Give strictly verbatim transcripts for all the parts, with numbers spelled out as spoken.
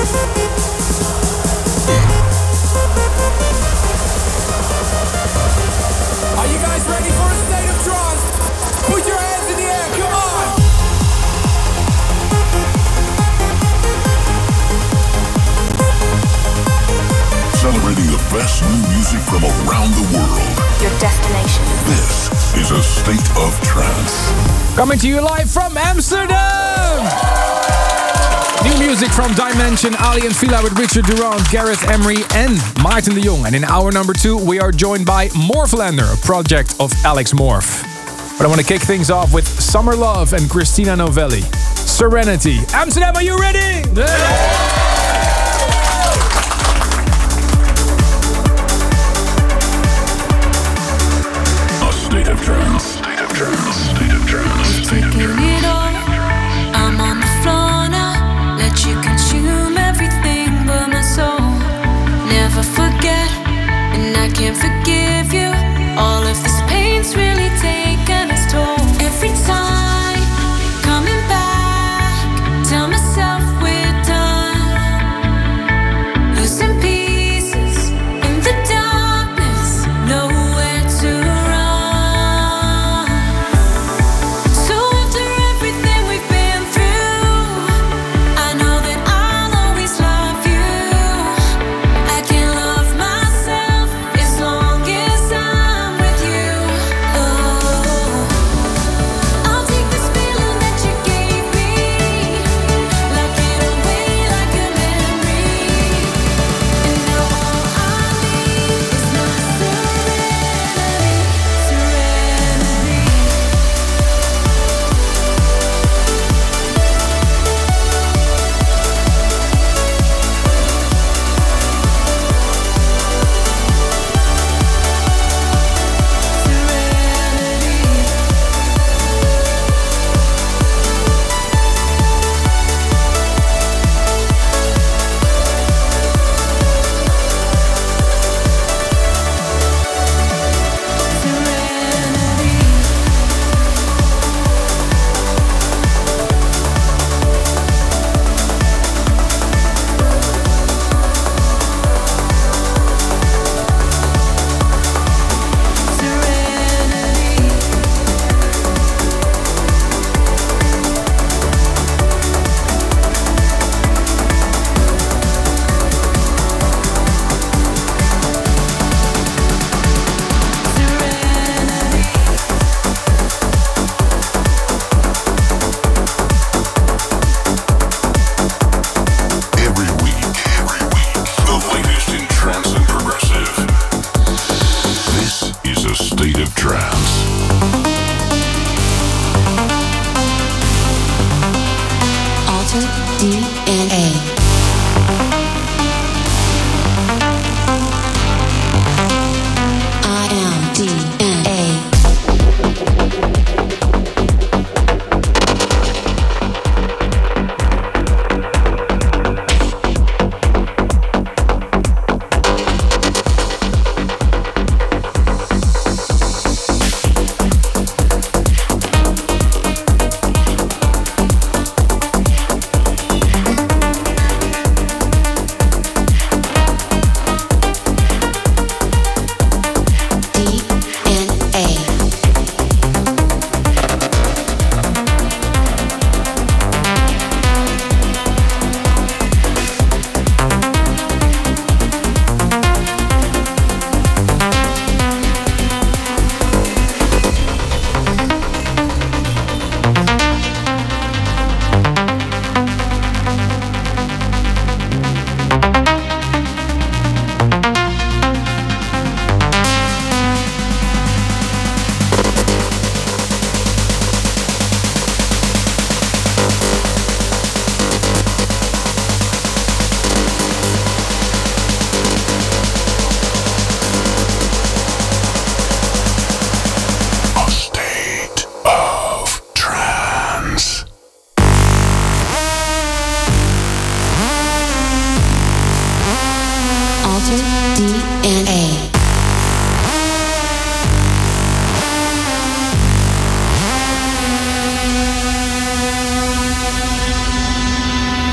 best new music from around the world. Your destination. This is a state of trance. Coming to you live from Amsterdam. New music from Dimension, Ali and Fila with Richard Durand, Gareth Emery and Maarten de Jong. And in hour number two, we are joined by Morphlander, a project of Alex Morph. But I want to kick things off with Summer Love and Christina Novelli. Serenity. Amsterdam, are you ready? Yeah. State of trance, state of trance, state of trance. Taking it all, I'm on the floor now. Let you consume everything but my soul. Never forget, and I can't forgive you. All of this pain's really taken its toll. Every time, coming back, tell myself we're done. Losing pieces in the darkness, nowhere to run.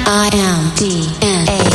I am D N A.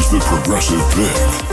is the Progressive Pick.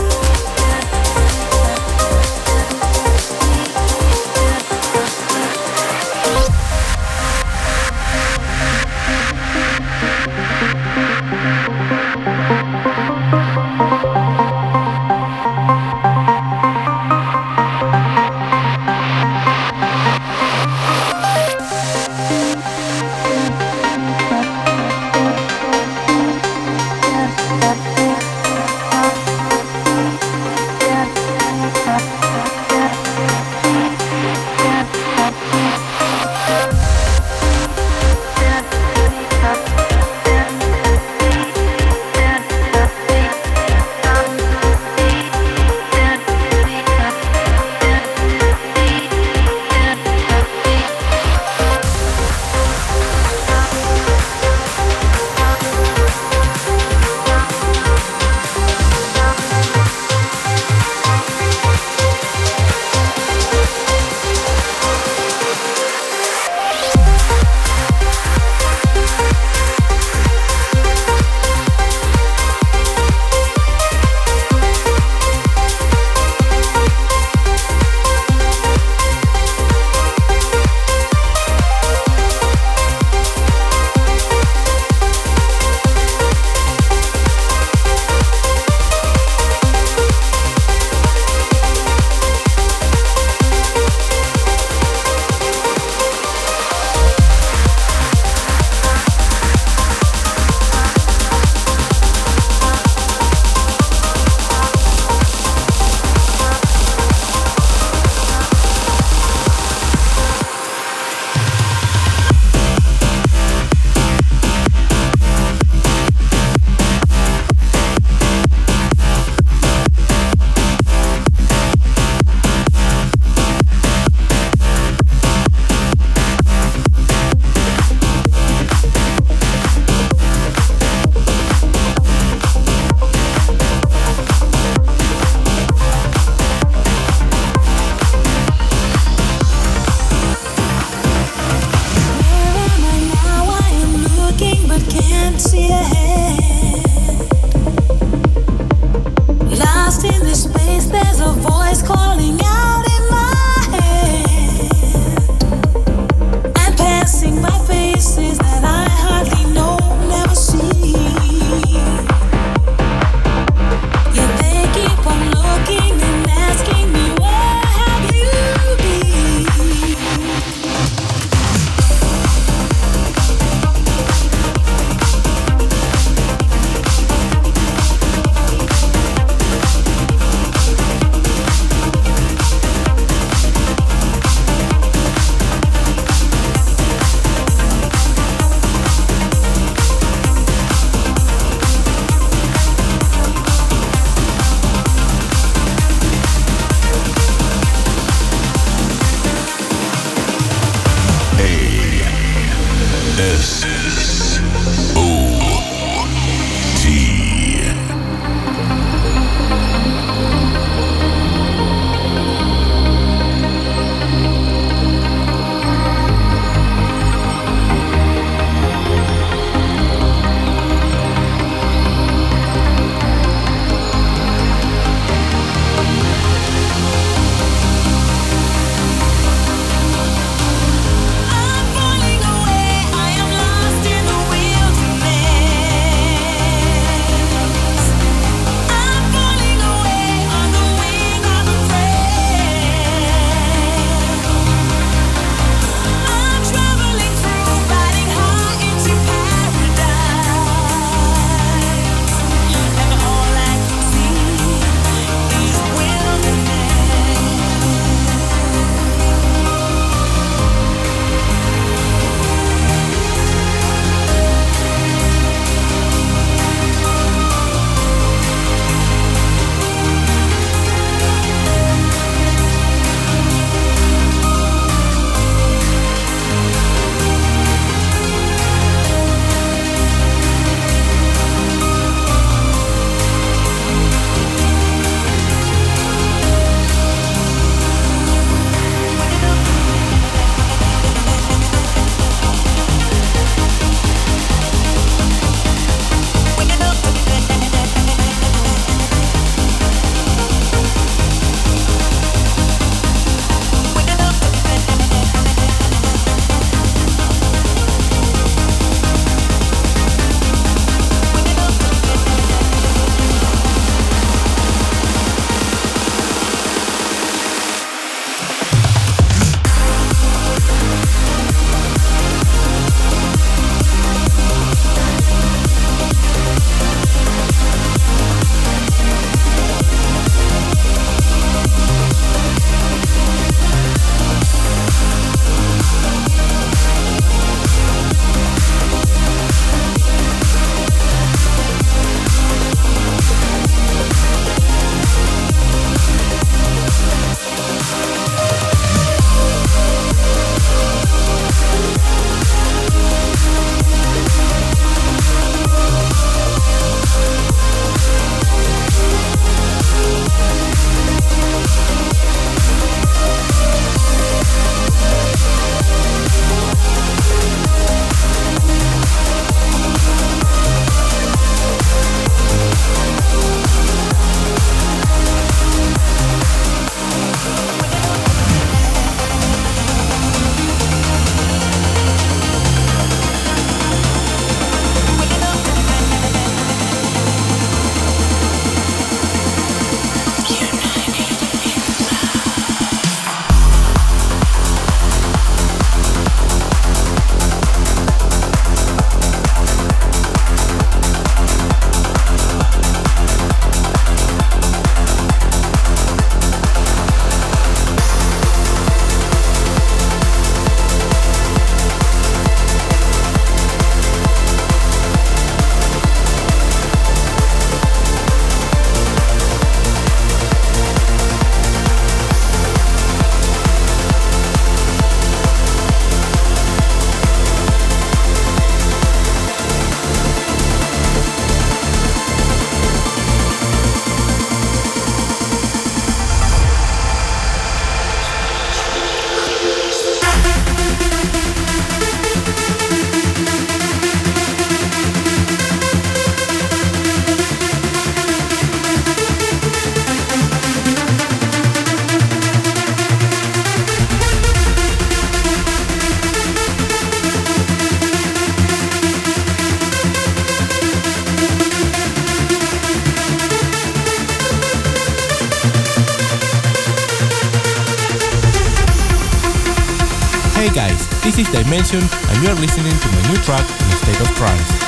This is Dimension, and you are listening to my new track, In a State of Trance.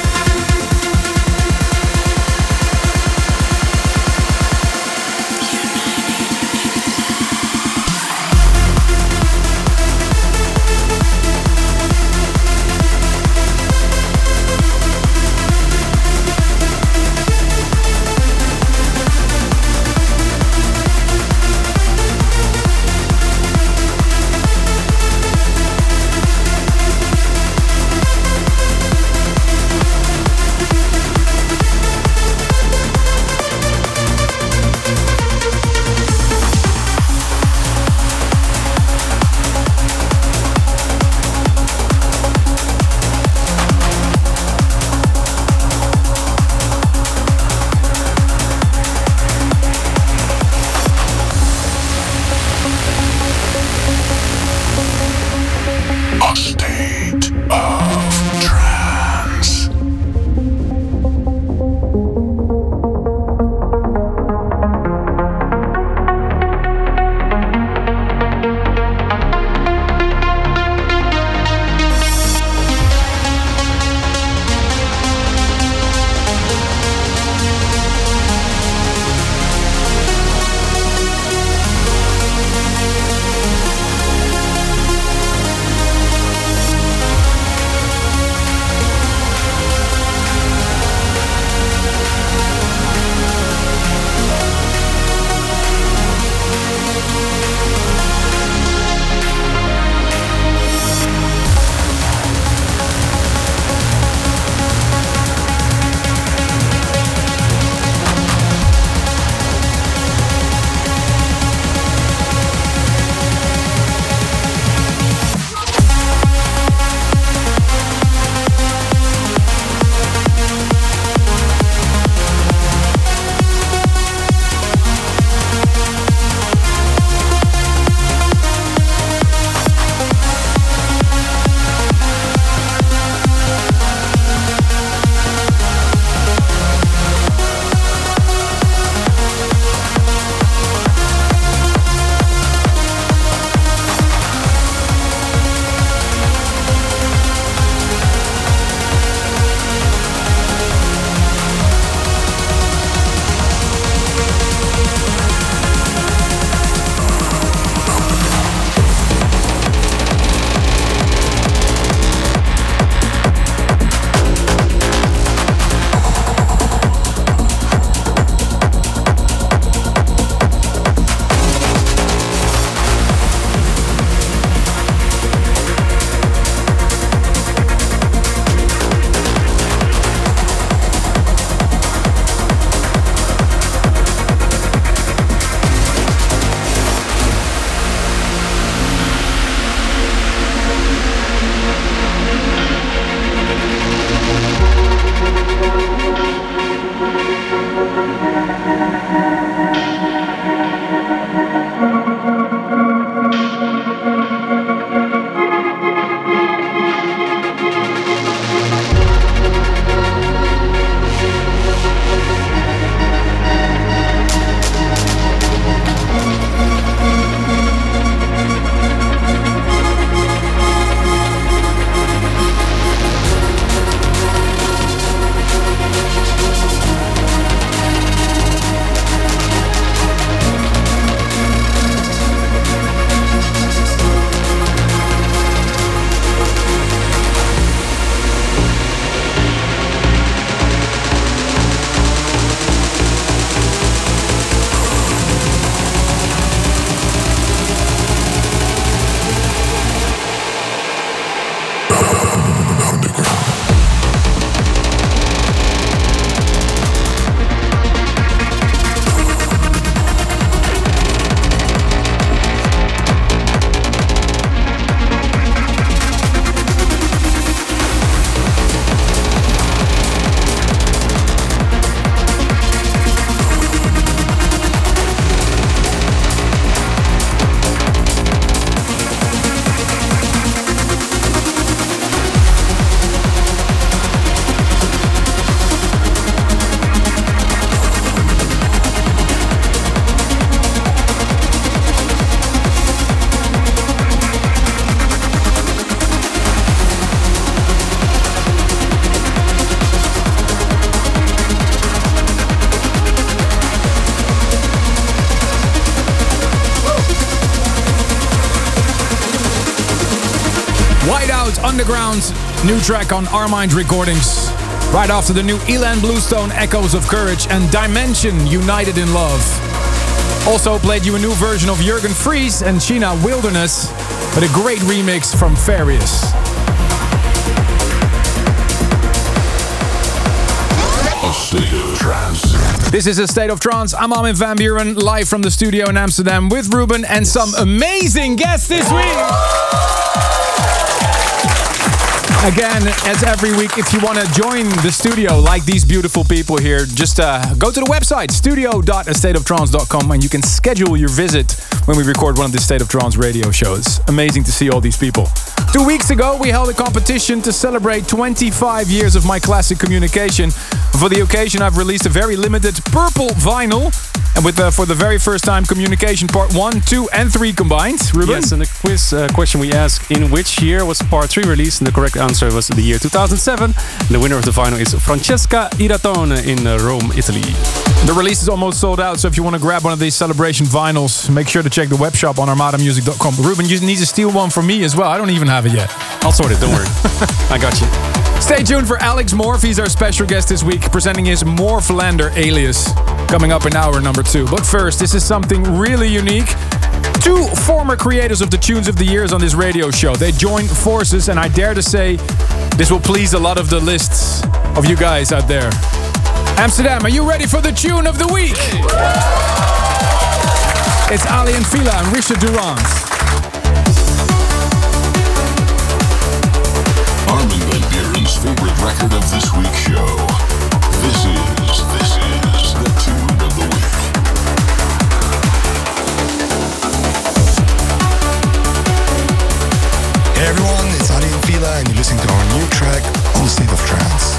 Underground, new track on Armind Recordings. Right after the new Elan Bluestone, Echoes of Courage, and Dimension, United in Love. Also played you a new version of Jürgen Fries and Sheena Wilderness, with a great remix from Farius. A State of Trance. This is A State of Trance. I'm Armin van Buuren, live from the studio in Amsterdam with Ruben and some amazing guests this week. Again, as every week, if you want to join the studio like these beautiful people here, just uh, go to the website, studio dot a state of trance dot com, and you can schedule your visit when we record one of the State of Trance radio shows. Amazing to see all these people. Two weeks ago, we held a competition to celebrate twenty-five years of My Classic Communication. For the occasion, I've released a very limited purple vinyl. And with uh, for the very first time, Communication Part one, two and three combined. Ruben? Yes, and the quiz uh, question we asked, in which year was Part three released? And the correct answer was the year two thousand seven. And the winner of the vinyl is Francesca Iratone in uh, Rome, Italy. The release is almost sold out, so if you want to grab one of these celebration vinyls, make sure to check the web shop on armada music dot com. Ruben, you need to steal one from me as well. I don't even have it yet. I'll sort it, don't worry. I got you. Stay tuned for Alex Morph. He's our special guest this week, presenting his Morphlander alias, coming up in hour number two. But first, this is something really unique. Two former creators of the Tunes of the Years on this radio show. They joined forces, and I dare to say this will please a lot of the lists of you guys out there. Amsterdam, are you ready for the Tune of the Week? It's Aly & Fila and Richard Durand. Armin van Buuren's favorite record of this week's show. This is, this is the Tune of the Week. Hey everyone, it's Aly & Fila and you're listening to our new track on State of Trance.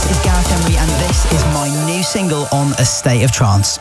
This is Gareth Emery and this is my new single on A State of Trance.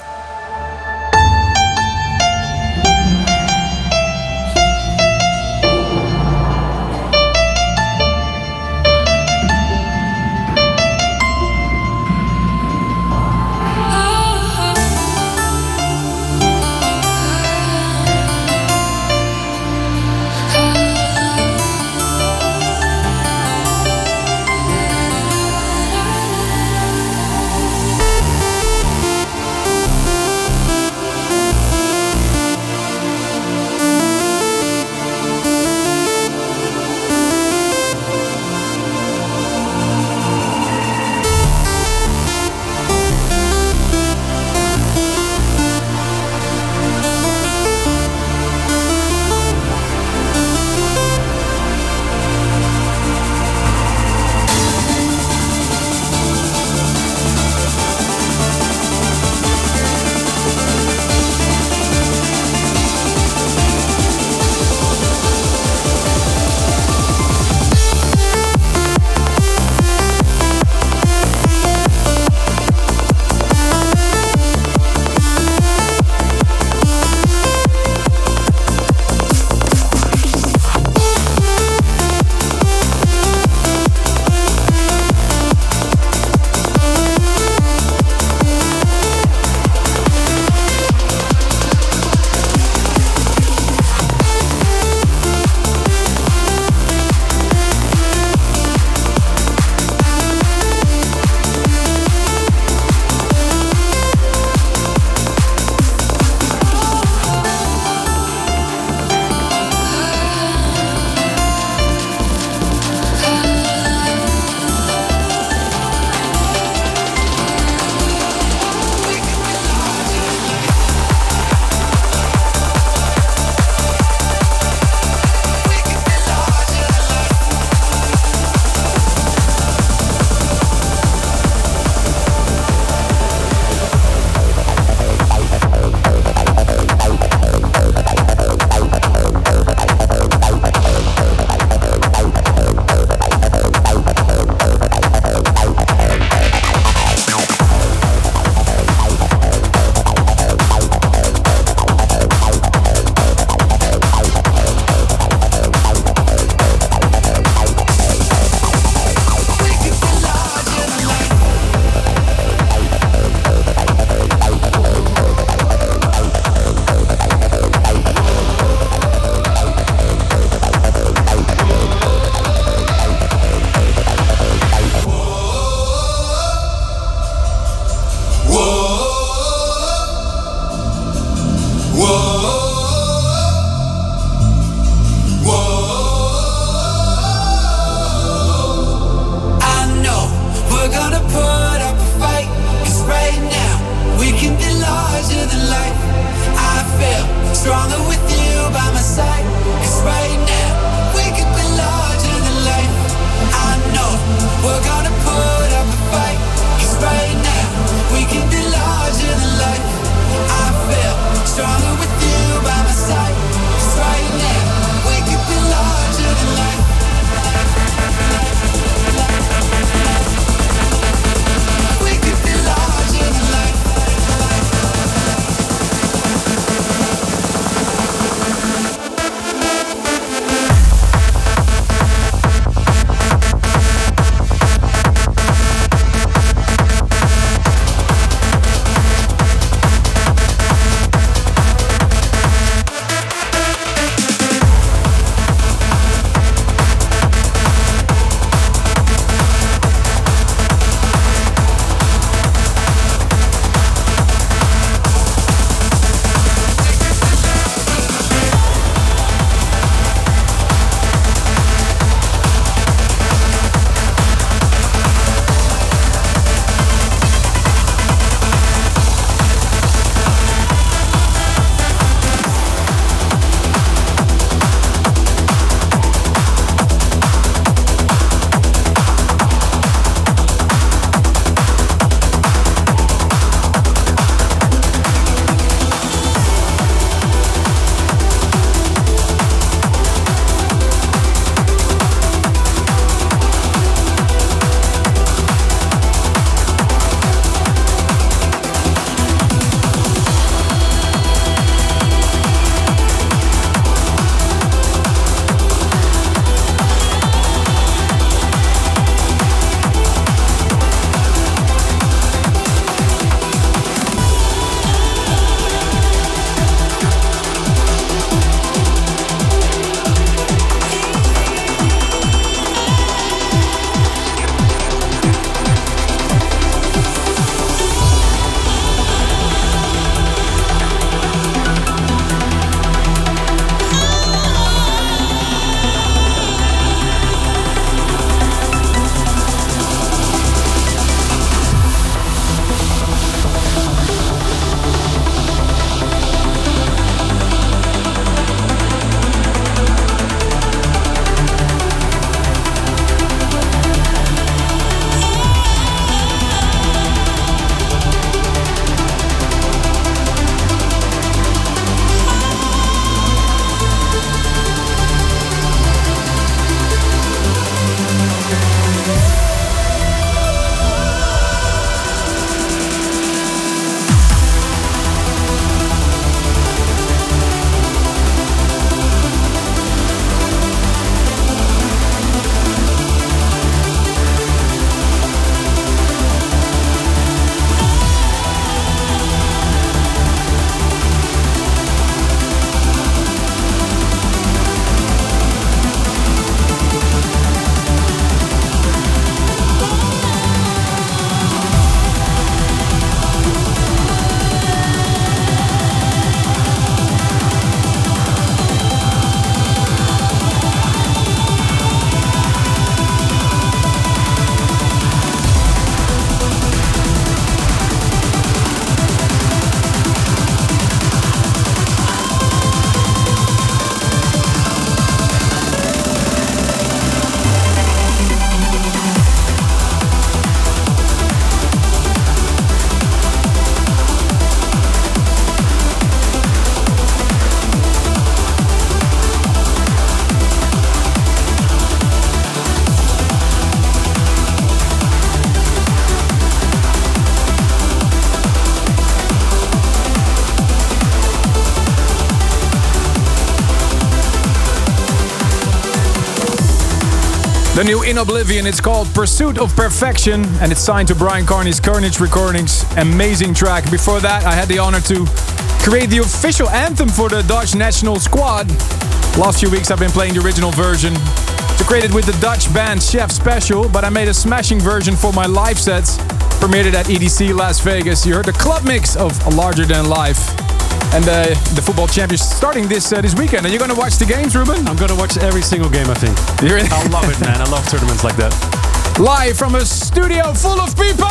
The new In Oblivion, it's called Pursuit of Perfection, and it's signed to Brian Carney's Carnage Recordings. Amazing track. Before that, I had the honor to create the official anthem for the Dutch national squad. Last few weeks I've been playing the original version. It's created with the Dutch band Chef Special, but I made a smashing version for my live sets, premiered it at E D C Las Vegas. You heard the club mix of Larger Than Life. And uh, the football champions starting this uh, this weekend. Are you going to watch the games, Ruben? I'm going to watch every single game, I think. You're in- I love it, man. I love tournaments like that. Live from a studio full of people!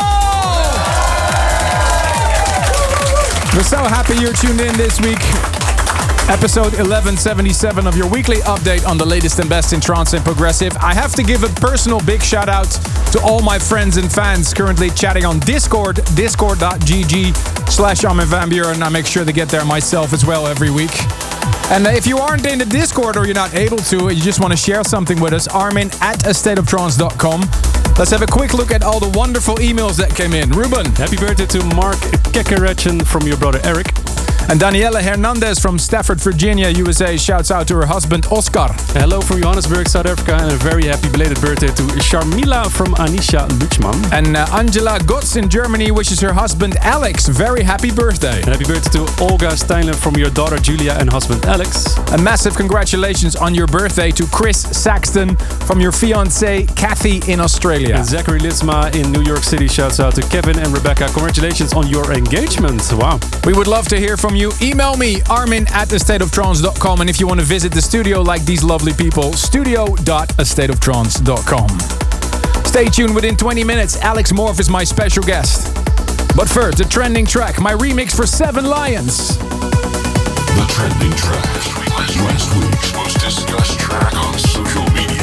We're so happy you're tuned in this week. Episode eleven seventy-seven of your weekly update on the latest and best in trance and progressive. I have to give a personal big shout out to all my friends and fans currently chatting on Discord, discord.gg slash Armin van Buuren. I make sure to get there myself as well every week. And if you aren't in the Discord or you're not able to, you just want to share something with us, Armin at a state of trance dot com. Let's have a quick look at all the wonderful emails that came in. Ruben. Happy birthday to Mark Kekeretchen from your brother Eric. And Daniela Hernandez from Stafford, Virginia, U S A, shouts out to her husband Oscar. Hello from Johannesburg, South Africa, and a very happy belated birthday to Sharmila from Anisha Luchman. And uh, Angela Gotz in Germany wishes her husband Alex very happy birthday. And happy birthday to Olga Steinler from your daughter Julia and husband Alex. A massive congratulations on your birthday to Chris Saxton from your fiancée Kathy in Australia. And Zachary Litzma in New York City shouts out to Kevin and Rebecca. Congratulations on your engagement. Wow. We would love to hear from you. Email me, Armin at a state of trance dot com. And if you want to visit the studio like these lovely people, studio dot a state of trance dot com. Stay tuned. Within twenty minutes, Alex Morph is my special guest. But first, the trending track, my remix for Seven Lions. The trending track, last week's most discussed track on social media.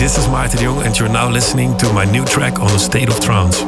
this is Maarten de Jong and you're now listening to my new track on A State of Trance.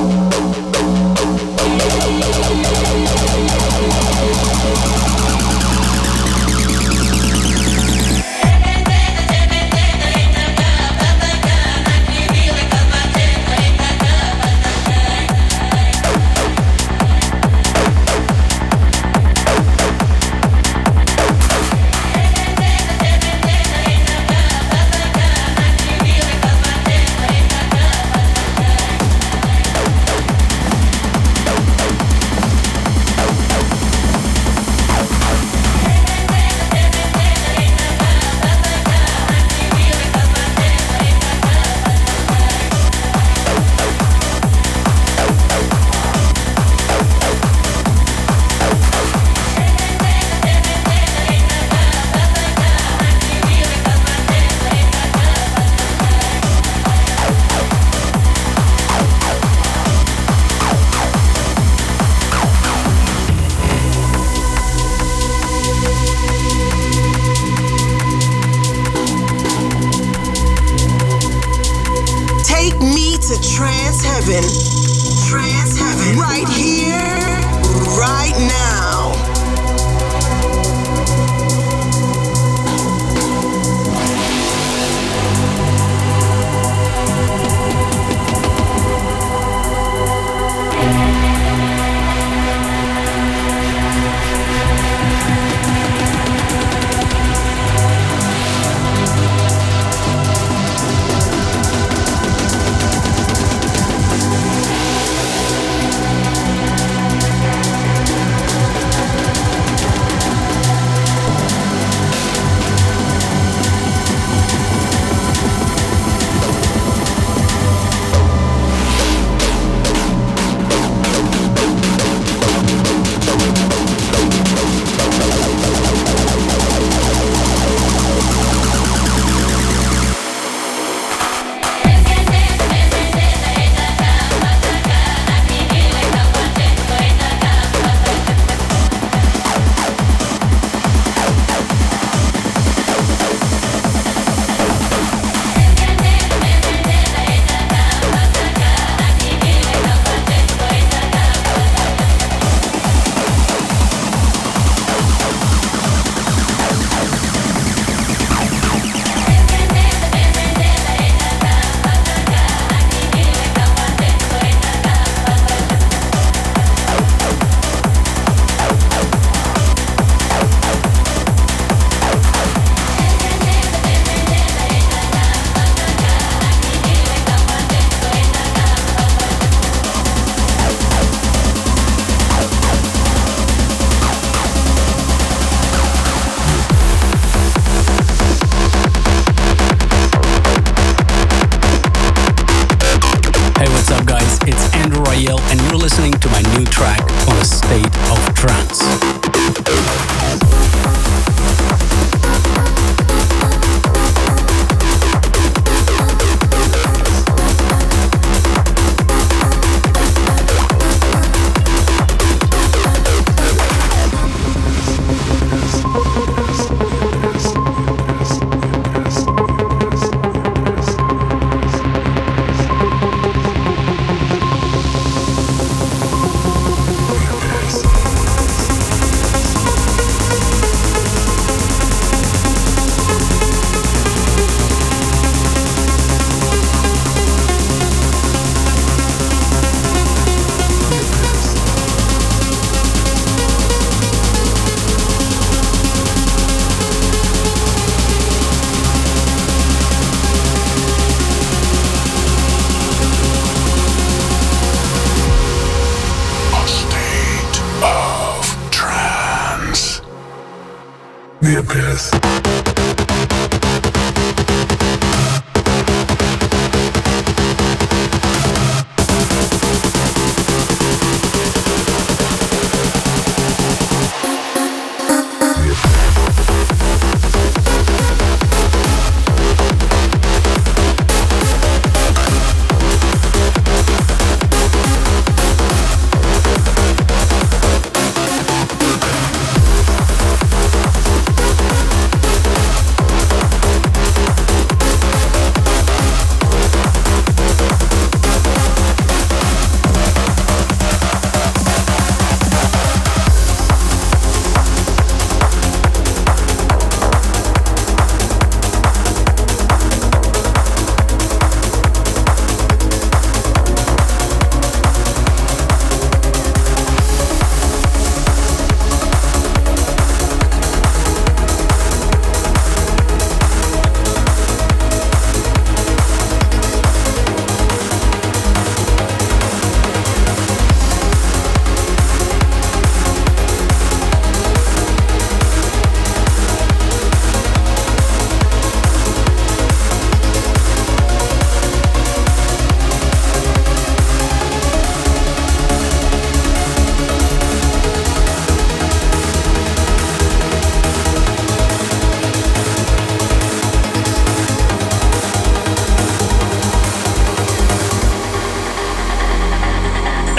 The Abyss.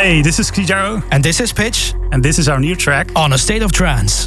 Hey, this is Kijaro. And this is Pitch. And this is our new track on A State of Trance.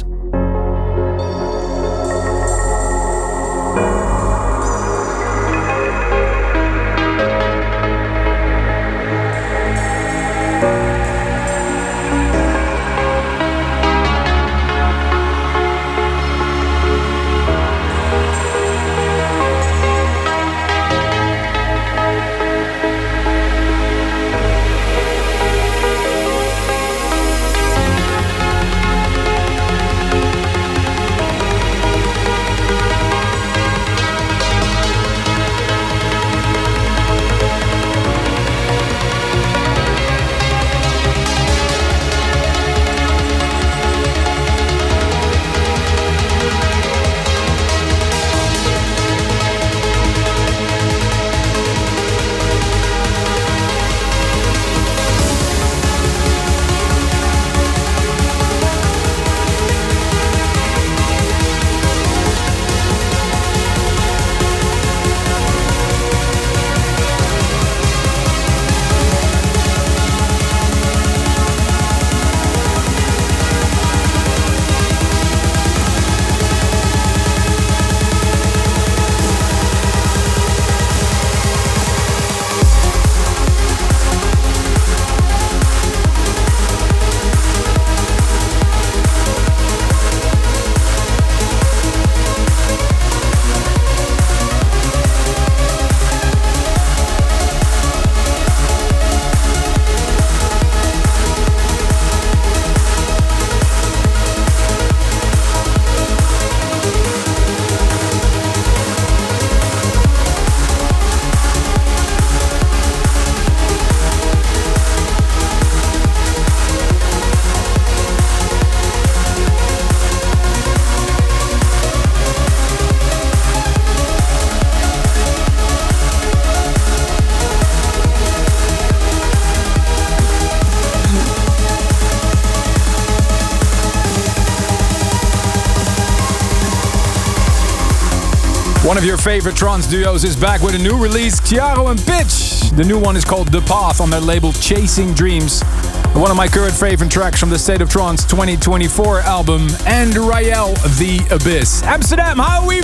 One of your favorite trance duos is back with a new release, Chiaro and Pitch. The new one is called The Path on their label Chasing Dreams. And one of my current favorite tracks from the State of Trance twenty twenty-four album, and Rael, The Abyss. Amsterdam, how we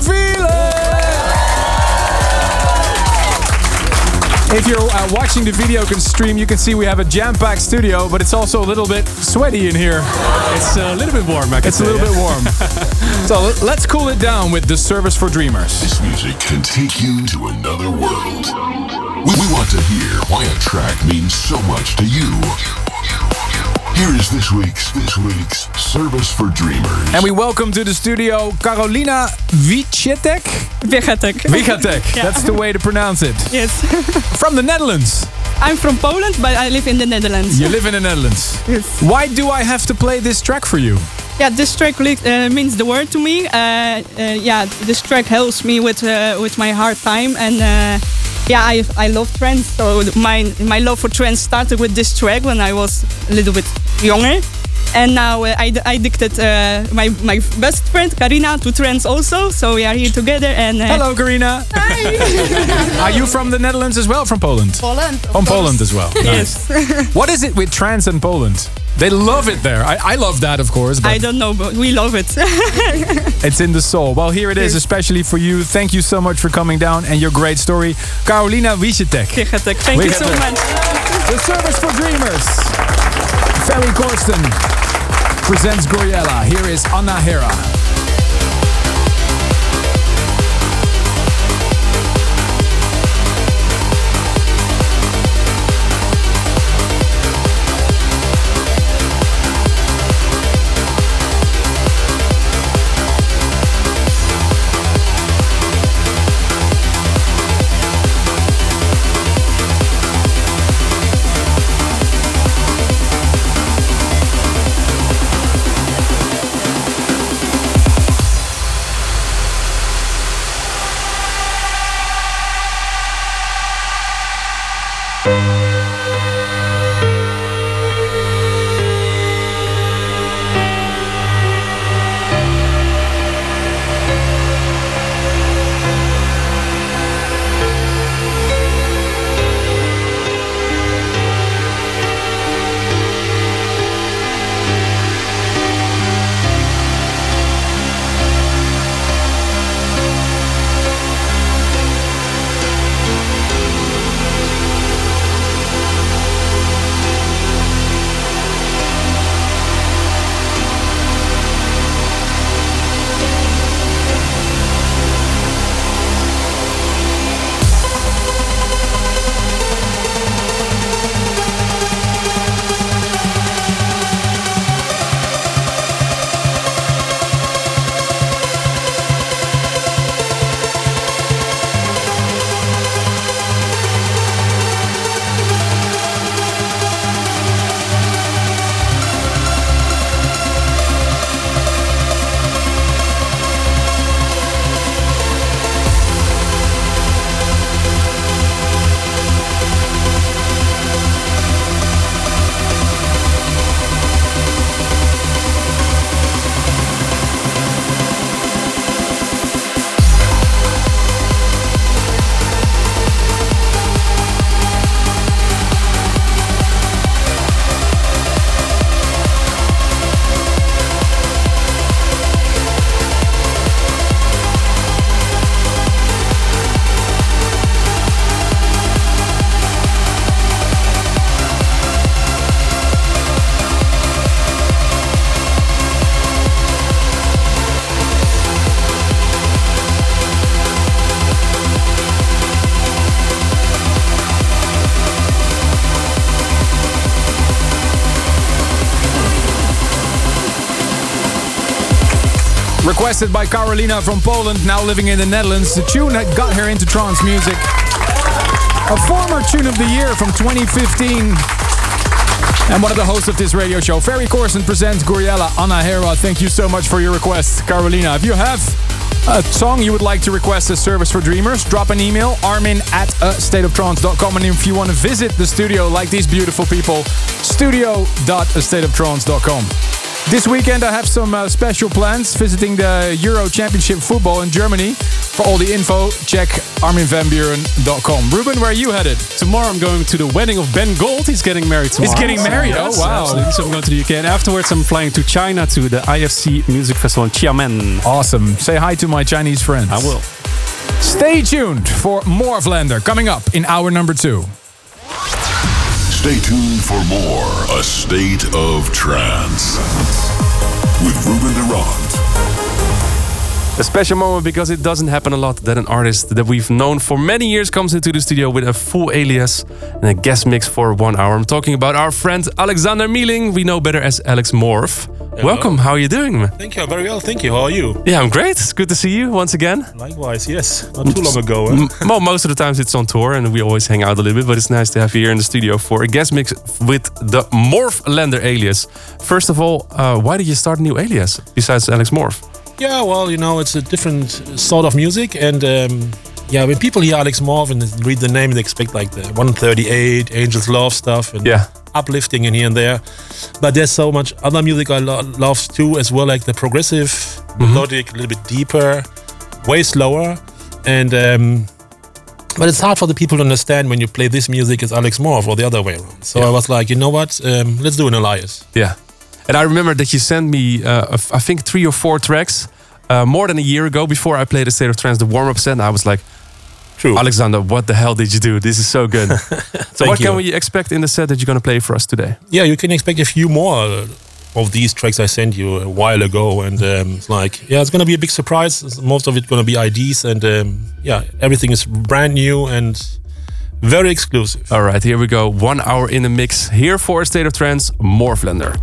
feeling? If you're uh, watching the video can stream, you can see we have a jam-packed studio, but it's also a little bit sweaty in here. It's a little bit warm, I can It's say, a little yeah. bit warm. So let's cool it down with The Service for Dreamers. This music can take you to another world. We, we want to hear why a track means so much to you. Here is this week's this week's Service for Dreamers. And we welcome to the studio Karolina Wichatek. Wichatek. Wichatek. Yeah. That's the way to pronounce it. Yes. From the Netherlands. I'm from Poland, but I live in the Netherlands. You live in the Netherlands. Yes. Why do I have to play this track for you? Yeah, this track uh, means the world to me. Uh, uh, yeah, this track helps me with uh, with my hard time, and uh, yeah, I I love trance. So my my love for trance started with this track when I was a little bit younger, and now uh, I I addicted uh, my my best friend Karina to trance also. So we are here together. And uh, hello, Karina. Hi. Are you from the Netherlands as well? From Poland. Poland. From Poland as well. Yes. Nice. What is it with trance in Poland? They love it there. I, I love that, of course. But I don't know, but we love it. it's in the soul. Well, here it is, especially for you. Thank you so much for coming down and your great story. Karolina Wichatek. Wichatek. Thank you so much. The Service for Dreamers. Ferry Corsten presents Goriella. Here is Anna Hera. Requested by Carolina from Poland, now living in the Netherlands. The tune that got her into trance music. A former Tune of the Year from twenty fifteen. And one of the hosts of this radio show, Ferry Corsten, presents Guriella Anna Hera. Thank you so much for your request, Carolina. If you have a song you would like to request as Service for Dreamers, drop an email, armin at a state of trance dot com. And if you want to visit the studio like these beautiful people, studio dot a state of trance dot com. This weekend I have some uh, special plans, visiting the Euro Championship football in Germany. For all the info, check armin van buuren dot com. Ruben, where are you headed? Tomorrow I'm going to the wedding of Ben Gold. He's getting married tomorrow. He's getting married? Yes, Oh, wow. Absolutely. So I'm going to the U K. And afterwards I'm flying to China to the I F C Music Festival in Xiamen. Awesome. Say hi to my Chinese friends. I will. Stay tuned for more of Lander coming up in hour number two. Stay tuned for more A State of Trance with Ruben de Ronde. A special moment because it doesn't happen a lot that an artist that we've known for many years comes into the studio with a full alias and a guest mix for one hour. I'm talking about our friend Alexander Mieling, we know better as Alex Morph. Hello. Welcome, how are you doing, man? Thank you, very well, thank you. How are you? Yeah, I'm great. It's good to see you once again. Likewise, yes. Not too long ago. Huh? M- well, most of the times it's on tour and we always hang out a little bit, but it's nice to have you here in the studio for a guest mix with the Morph Lander alias. First of all, uh, why did you start a new alias besides Alex Morph? Yeah, well, you know, it's a different sort of music, and um, yeah, when people hear Alex Morph and read the name, they expect like the one thirty-eight, Angels Love stuff, and yeah. uplifting in here and there. But there's so much other music I lo- love too, as well, like the progressive, Mm-hmm. melodic, a little bit deeper, way slower, and um, but it's hard for the people to understand when you play this music as Alex Morph or the other way around. So Yeah. I was like, you know what, um, let's do an alias. Yeah. And I remember that you sent me, uh, I think, three or four tracks uh, more than a year ago before I played A State of Trance, the warm-up set. And I was like, True. Alexander, what the hell did you do? This is so good. So what you. can we expect in the set that you're going to play for us today? Yeah, you can expect a few more uh, of these tracks I sent you a while ago. And um, it's like, yeah, it's going to be a big surprise. Most of it going to be I Ds. And um, yeah, everything is brand new and very exclusive. All right, here we go. One hour in the mix. Here for A State of Trance, Morph Lander.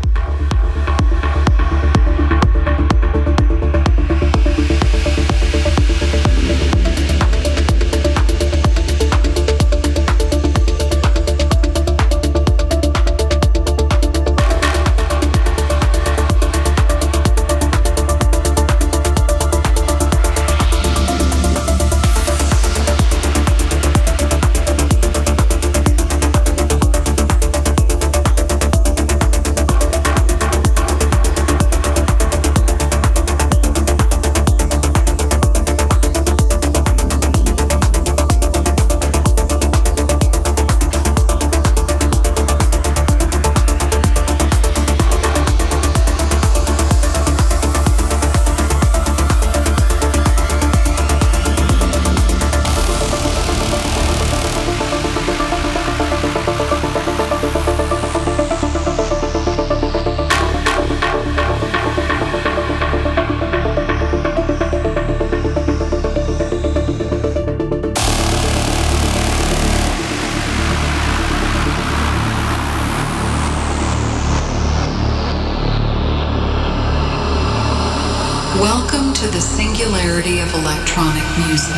Welcome to the singularity of electronic music.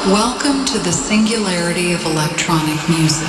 Welcome to the singularity of electronic music.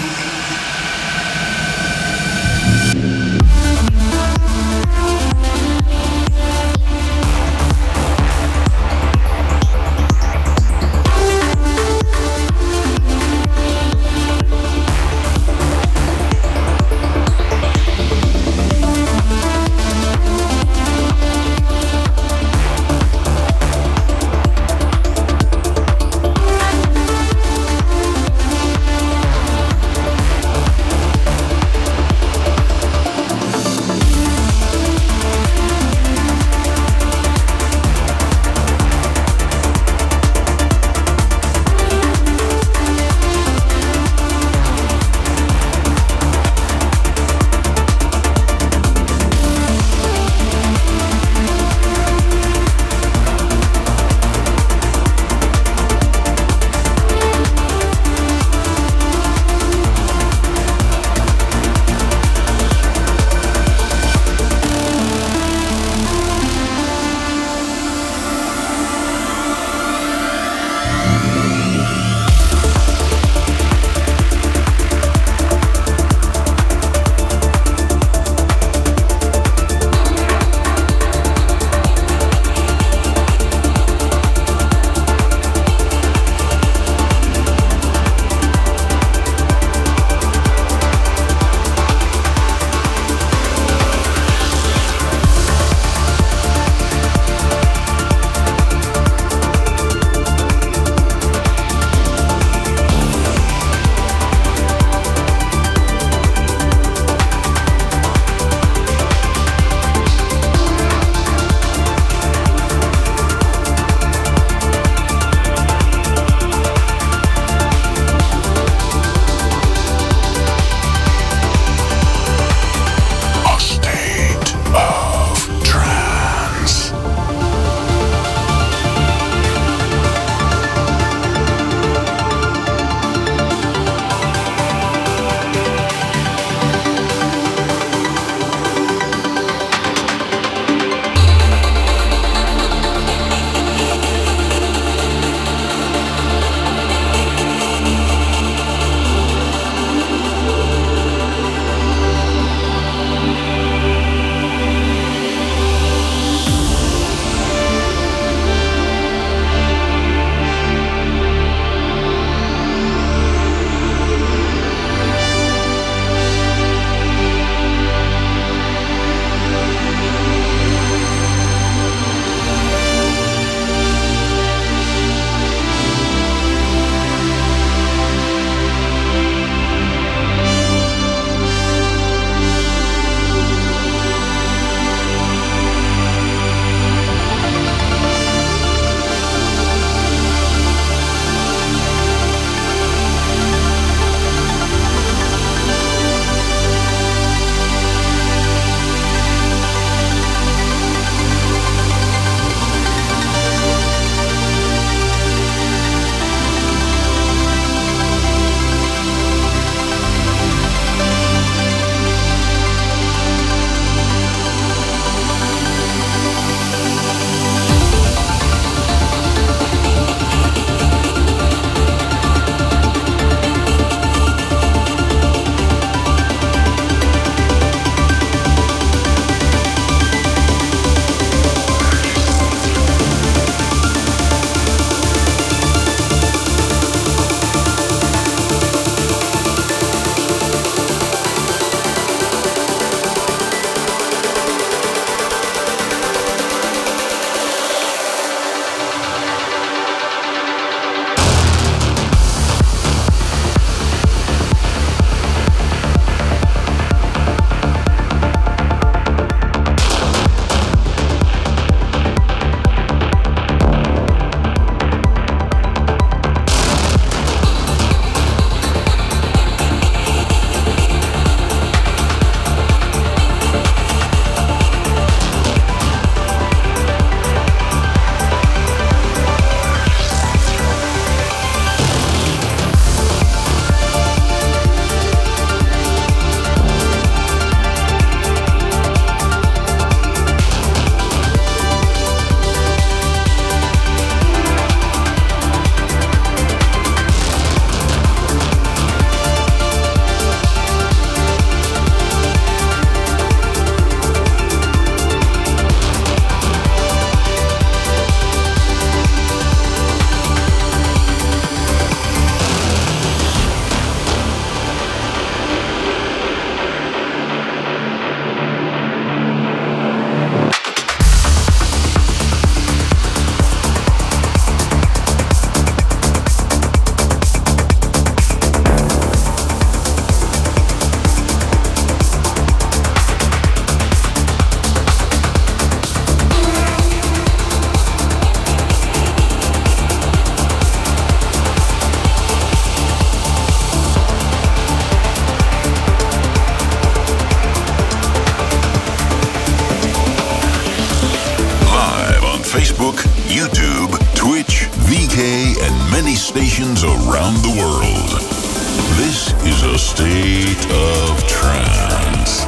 K and many stations around the world. This is a state of trance.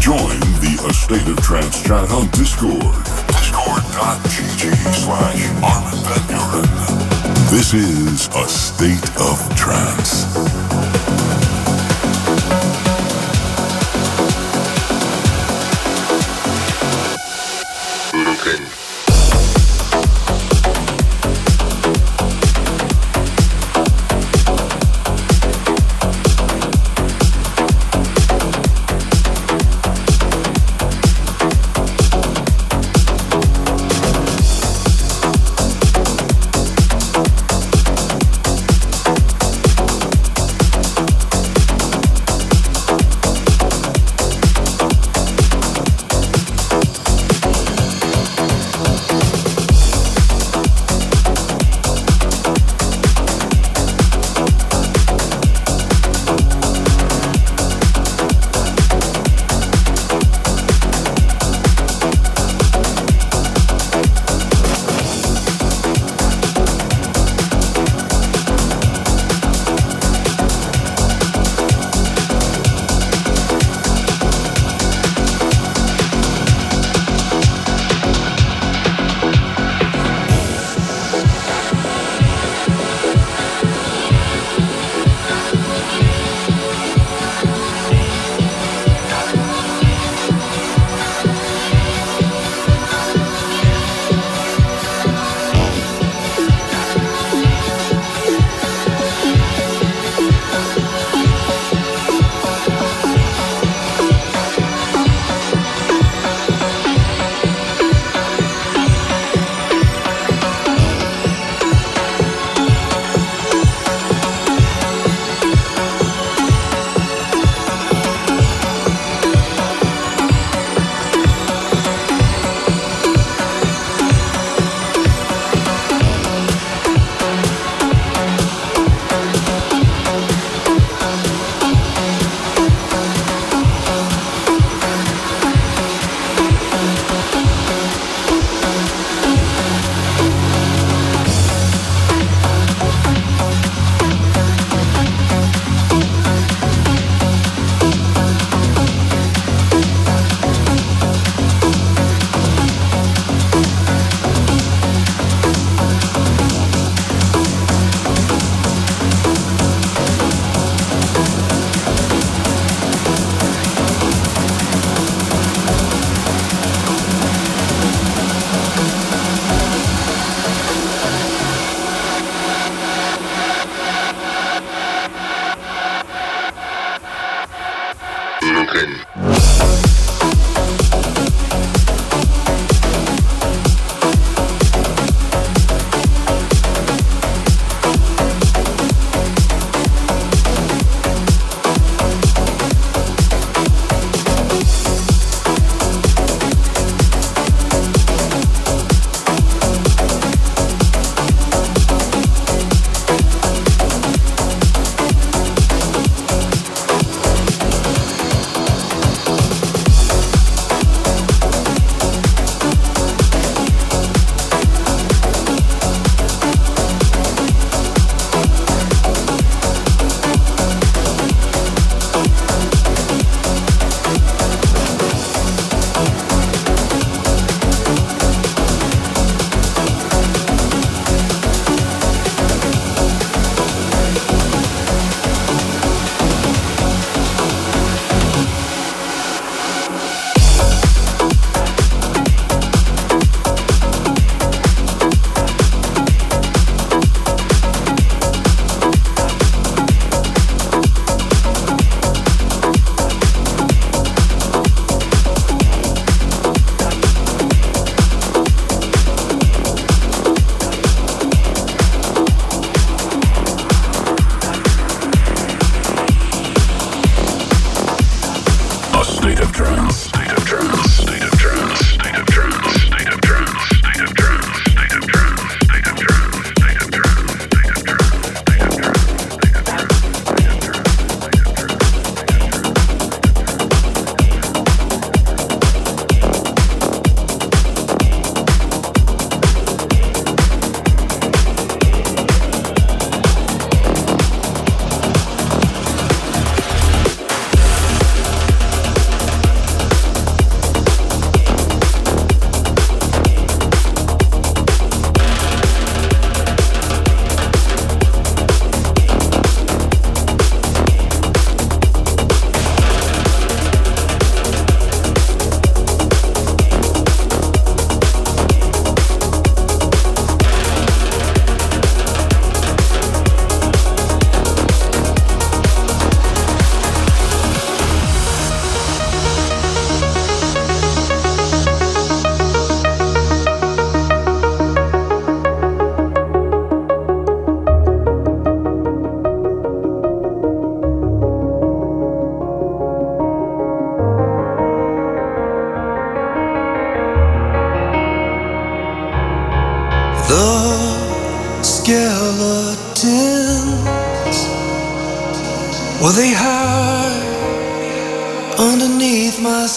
Join the A State of Trance chat on Discord. Discord.gg slash Armin van Buuren. This is A State of Trance.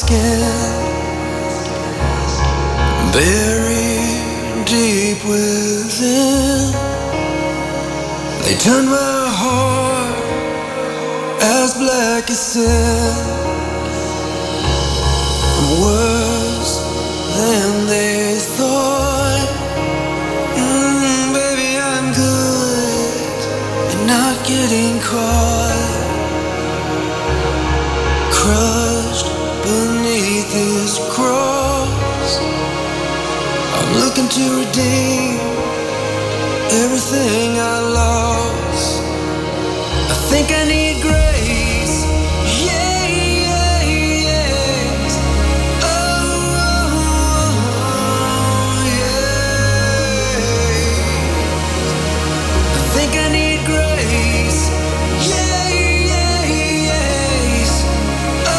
skin, buried deep within. They turned my heart as black as sin, worse than they thought. Mm, baby, I'm good at not getting caught, crushed beneath this cross. I'm looking to redeem everything I lost. I think I need grace. Yeah, yeah, yes. Oh, oh, yeah. I think I need grace. Yeah, yeah, yes. Oh,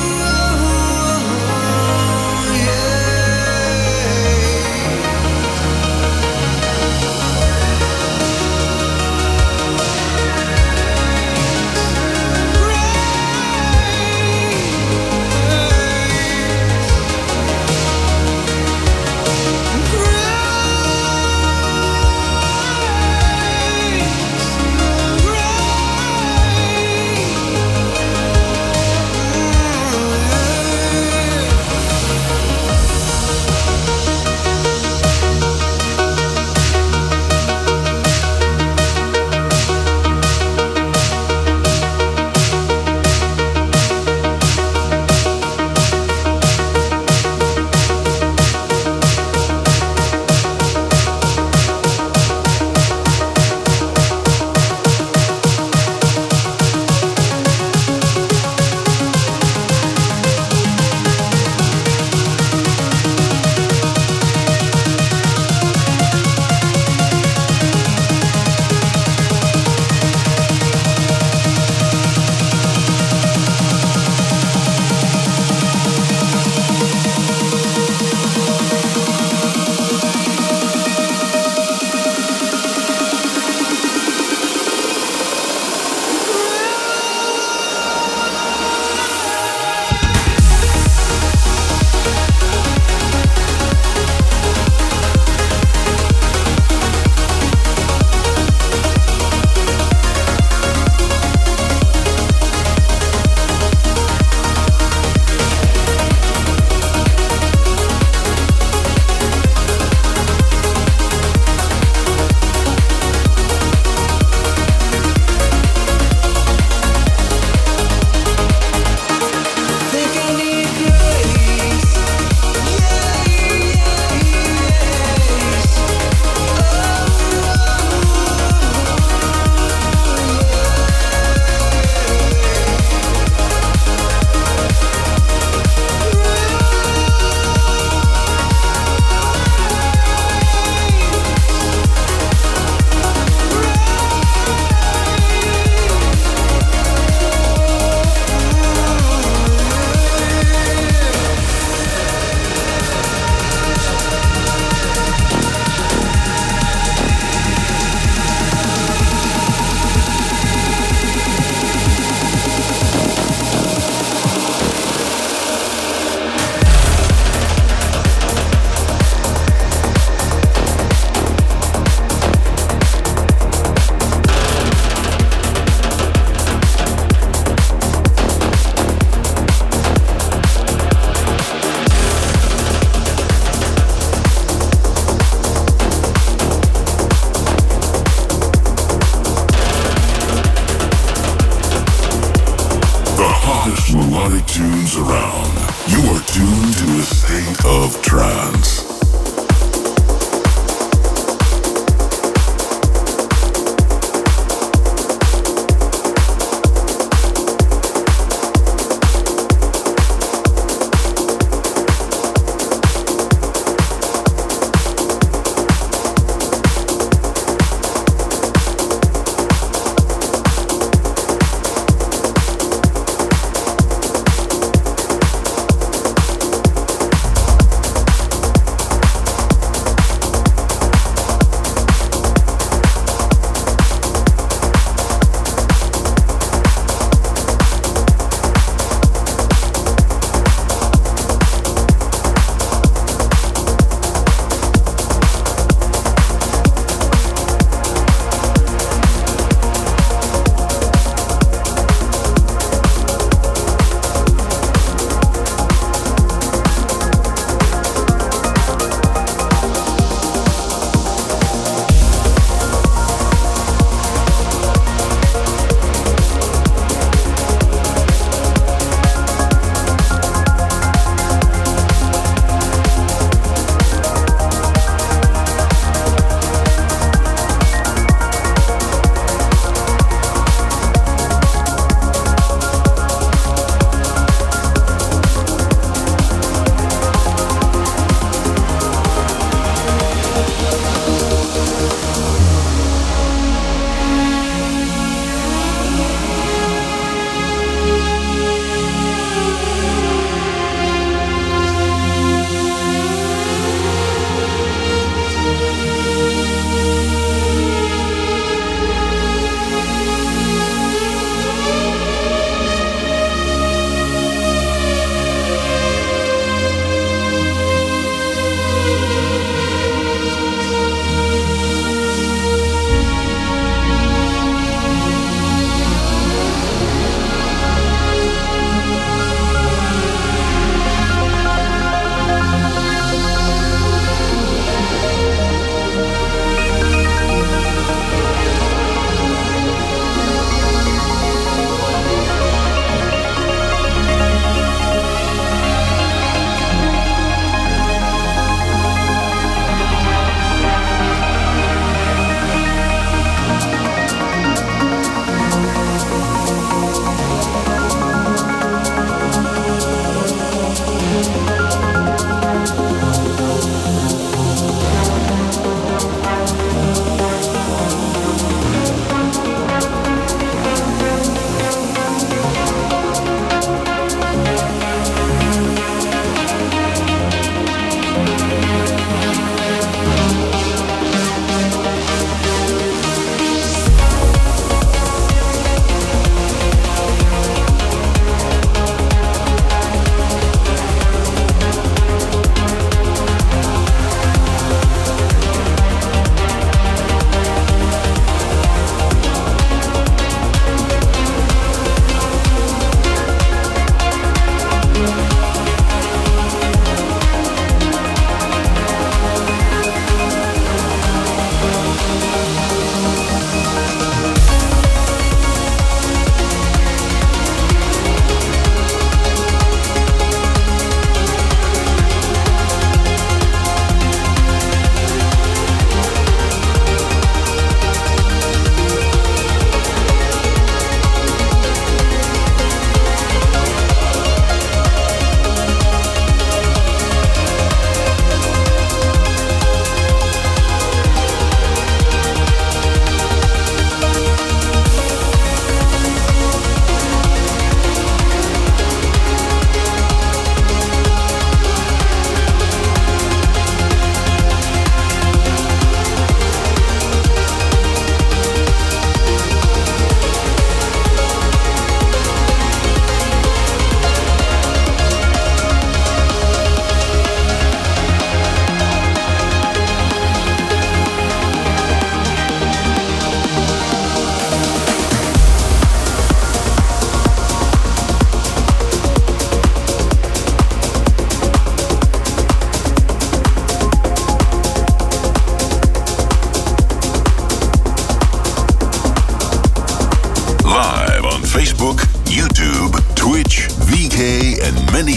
melodic tunes around. You are tuned to a state of trance.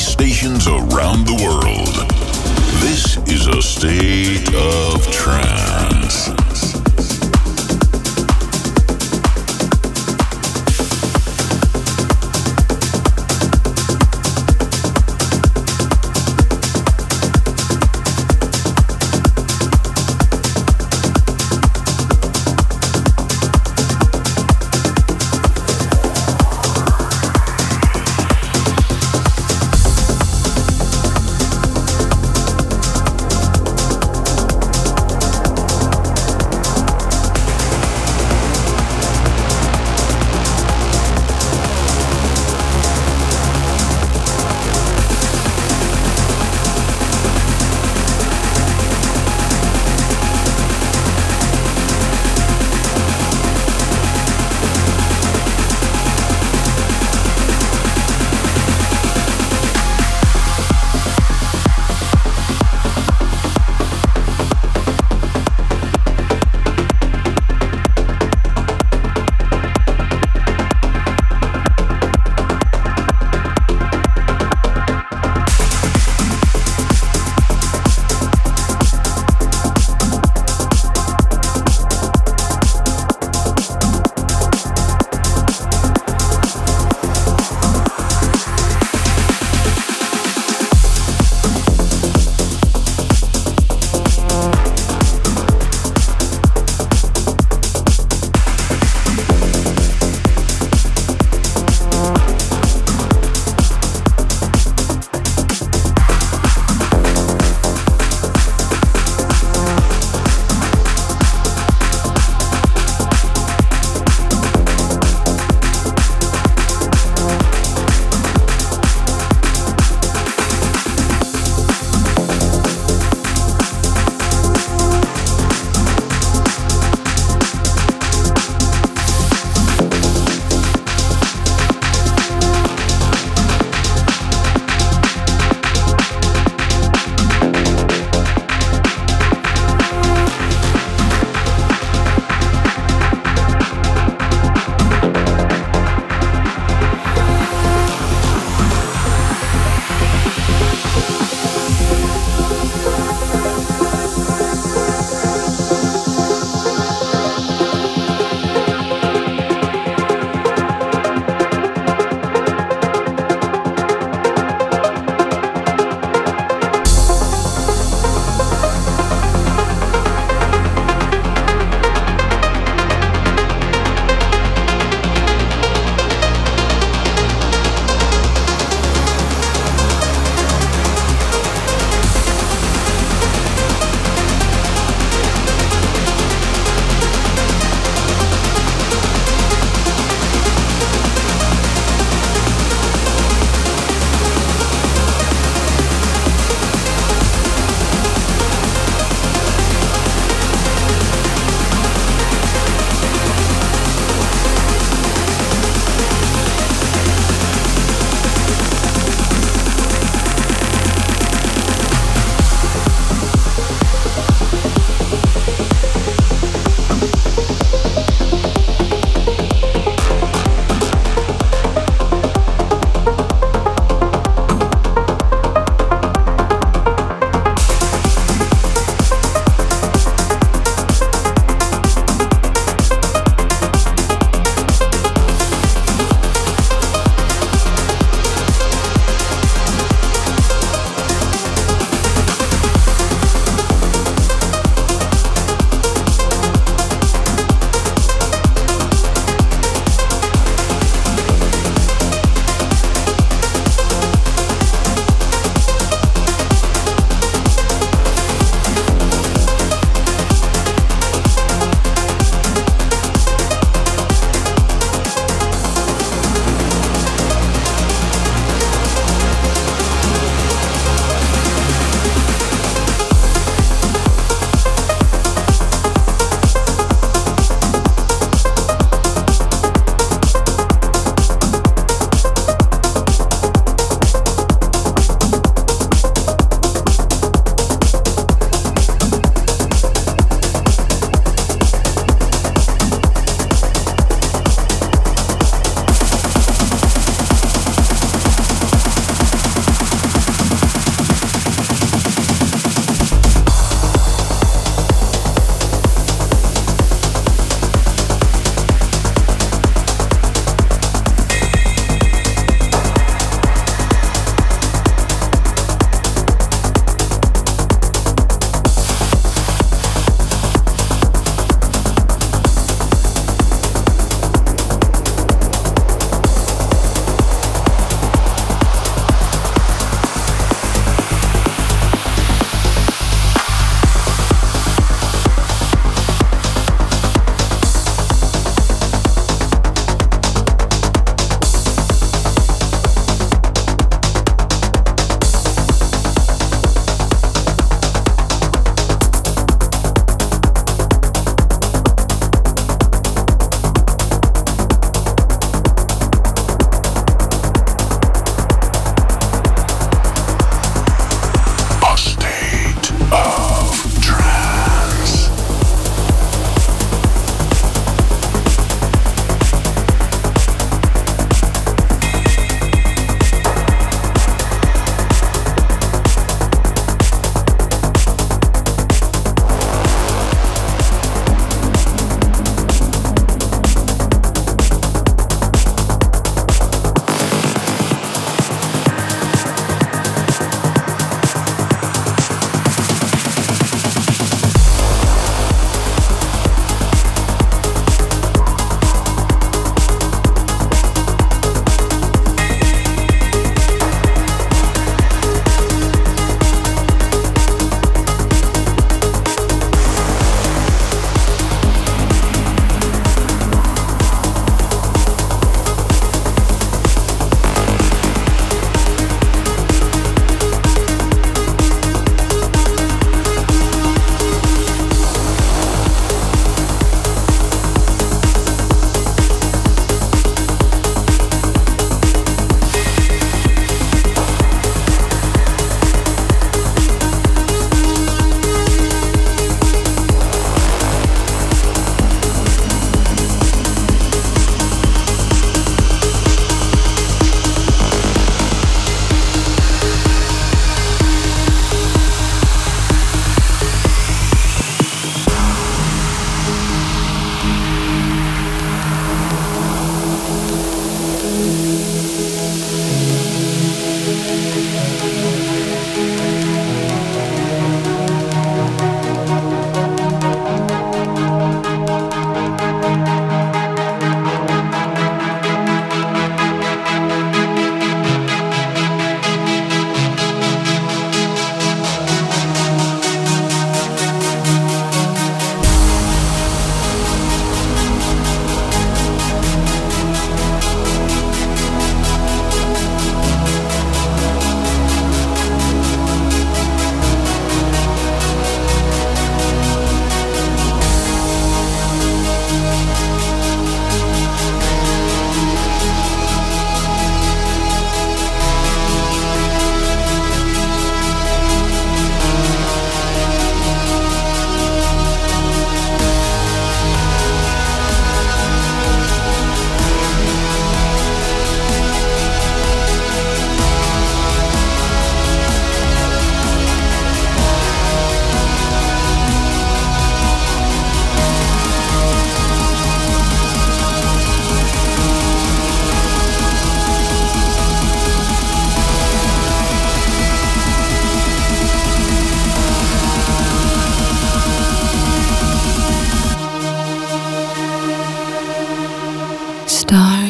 stations around the world. This is a state of trance.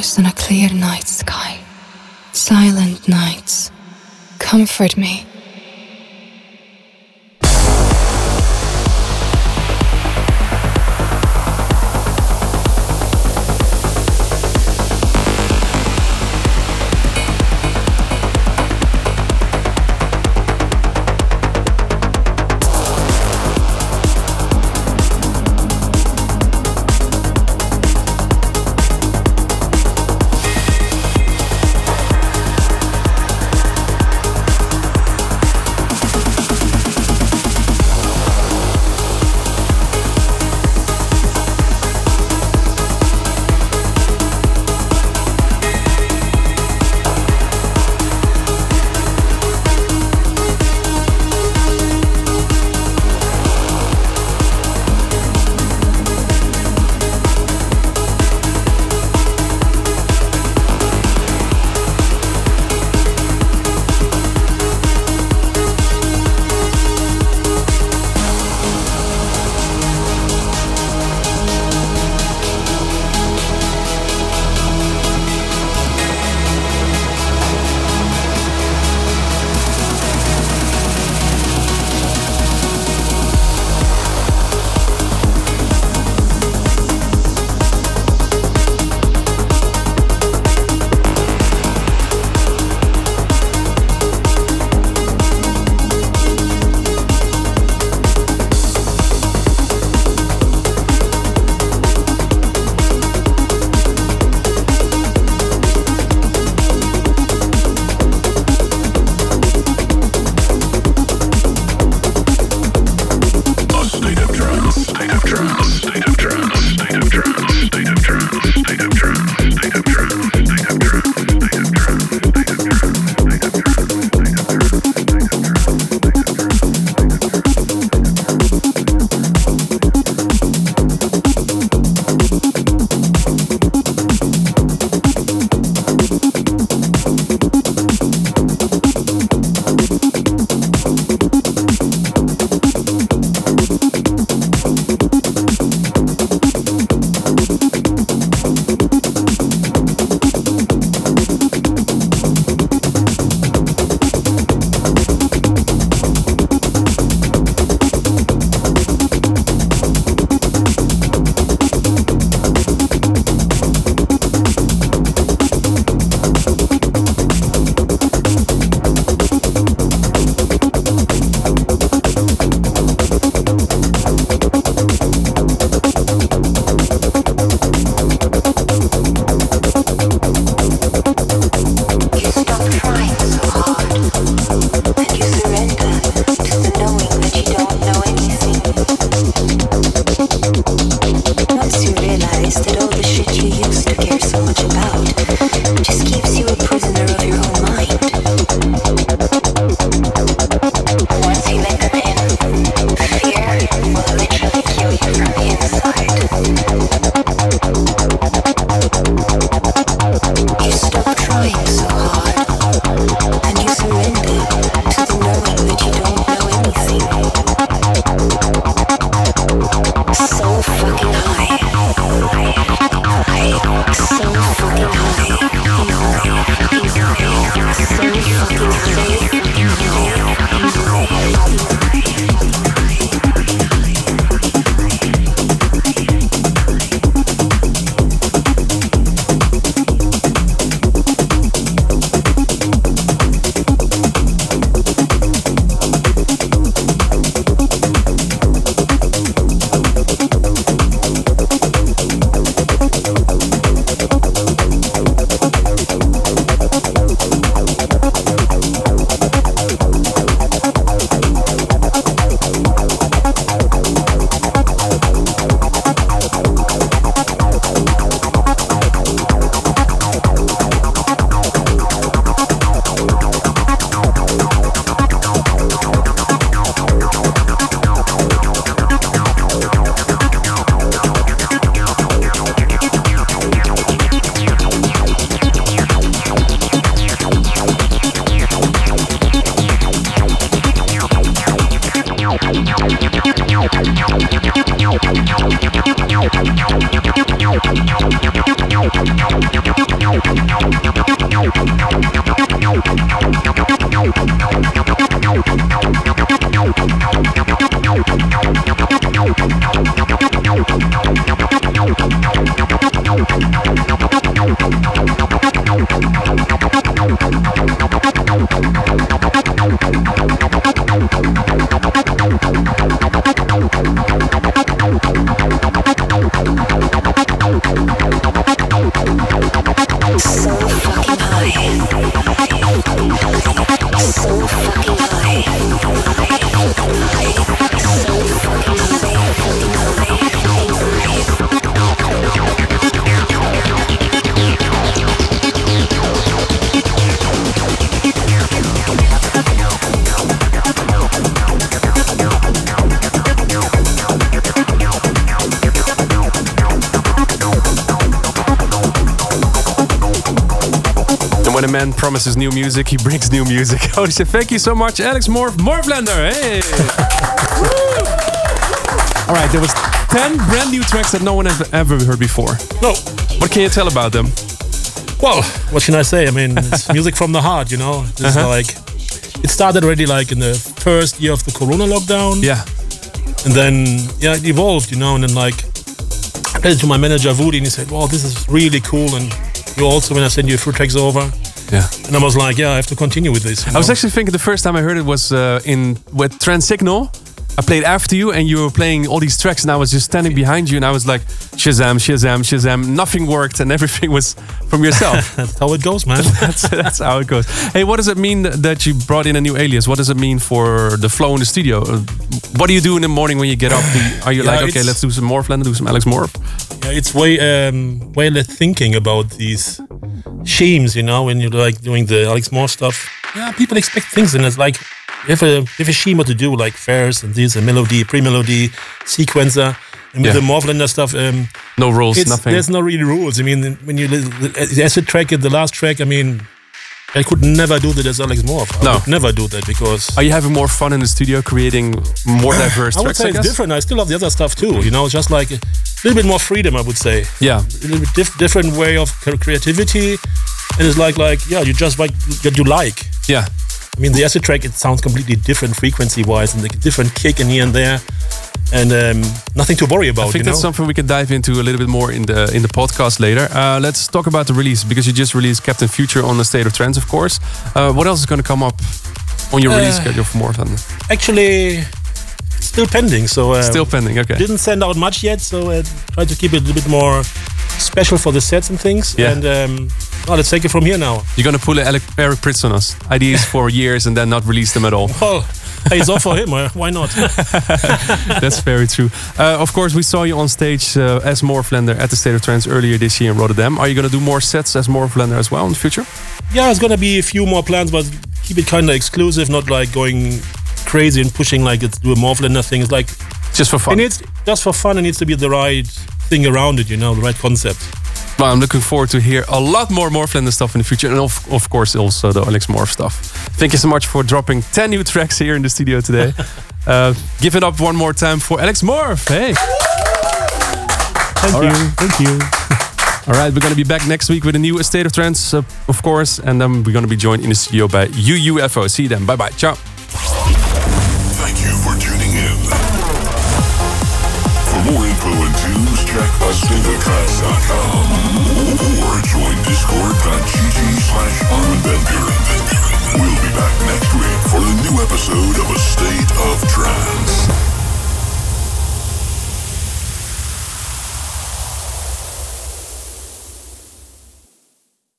stars on a clear night sky. Silent nights, comfort me. Thank you. When a man promises new music, he brings new music. I would say thank you so much, Alex Morph, Morphlander. Hey! All right, there was ten brand new tracks that no one has ever heard before. No. What can you tell about them? Well, what can I say? I mean, it's music from the heart, you know? It's uh-huh. like, it started already like in the first year of the Corona lockdown. Yeah. And then, yeah, it evolved, you know? And then like, I played it to my manager, Woody, and he said, wow, this is really cool. And you also, when I send you a few tracks over. Yeah. And I was like, yeah, I have to continue with this. You know? I was actually thinking the first time I heard it was uh, in with Transsignal. I played after you and you were playing all these tracks and I was just standing behind you and I was like, Shazam, Shazam, Shazam. Nothing worked and everything was from yourself. That's how it goes, man. that's, that's how it goes. Hey, what does it mean that you brought in a new alias? What does it mean for the flow in the studio? What do you do in the morning when you get up? Are you yeah, like, okay, let's do some Morphlander, do some Alex Morph? Yeah, it's way um, way less thinking about these schemes, you know, when you're like doing the Alex Morph stuff. Yeah, people expect things and it's like, you have a, you have a schema to do, like fairs and this, a melody, pre-melody, sequencer. And with yeah. the Morphlander stuff... Um, no rules, nothing. There's no really rules. I mean, when you... The acid track, the last track, I mean... I could never do that as Alex Morph. I no. would never do that because... Are you having more fun in the studio creating more diverse I would tracks, say I it's guess? different. I still love the other stuff too, you know, just like a little bit more freedom, I would say. Yeah. A little bit diff- different way of creativity. And it's like, like yeah, you just like what you like. Yeah. I mean, the acid track, it sounds completely different frequency-wise and like a different kick in here and there. And um, nothing to worry about. I think you that's know? something we can dive into a little bit more in the in the podcast later. Uh, let's talk about the release because you just released Captain Future on the State of Trance, of course. Uh, what else is going to come up on your uh, release schedule for Morphlander? Actually, still pending. So uh, still pending. Okay. Didn't send out much yet, so uh, try to keep it a little bit more special for the sets and things. Yeah. And um, well, let's take it from here now. You're going to pull Eric, Eric Prydz on us. Ideas for years and then not release them at all. Well, hey, it's all for him. Why not? That's very true. Uh, of course, we saw you on stage uh, as Morphlander at the State of Trance earlier this year in Rotterdam. Are you going to do more sets as Morphlander as well in the future? Yeah, there's going to be a few more plans, but keep it kind of exclusive, not like going crazy and pushing like it's do a Morphlander thing. It's like just for fun. It needs just for fun. It needs to be the right thing around it, you know, the right concept. Well, I'm looking forward to hear a lot more Morphlander stuff in the future, and of, of course also the Alex Morph stuff. Thank you so much for dropping ten new tracks here in the studio today. uh, give it up one more time for Alex Morph. Hey. Thank All you. Right. Thank you. All right, we're going to be back next week with a new State of Trance, uh, of course, and then we're going to be joined in the studio by U U F O. See you then. Bye bye. Ciao. Thank you for tuning in. For more info and tunes, check us state of trance dot com or join discord.gg slash Armin Van Buren. We'll be back next week for a new episode of A State of Trance.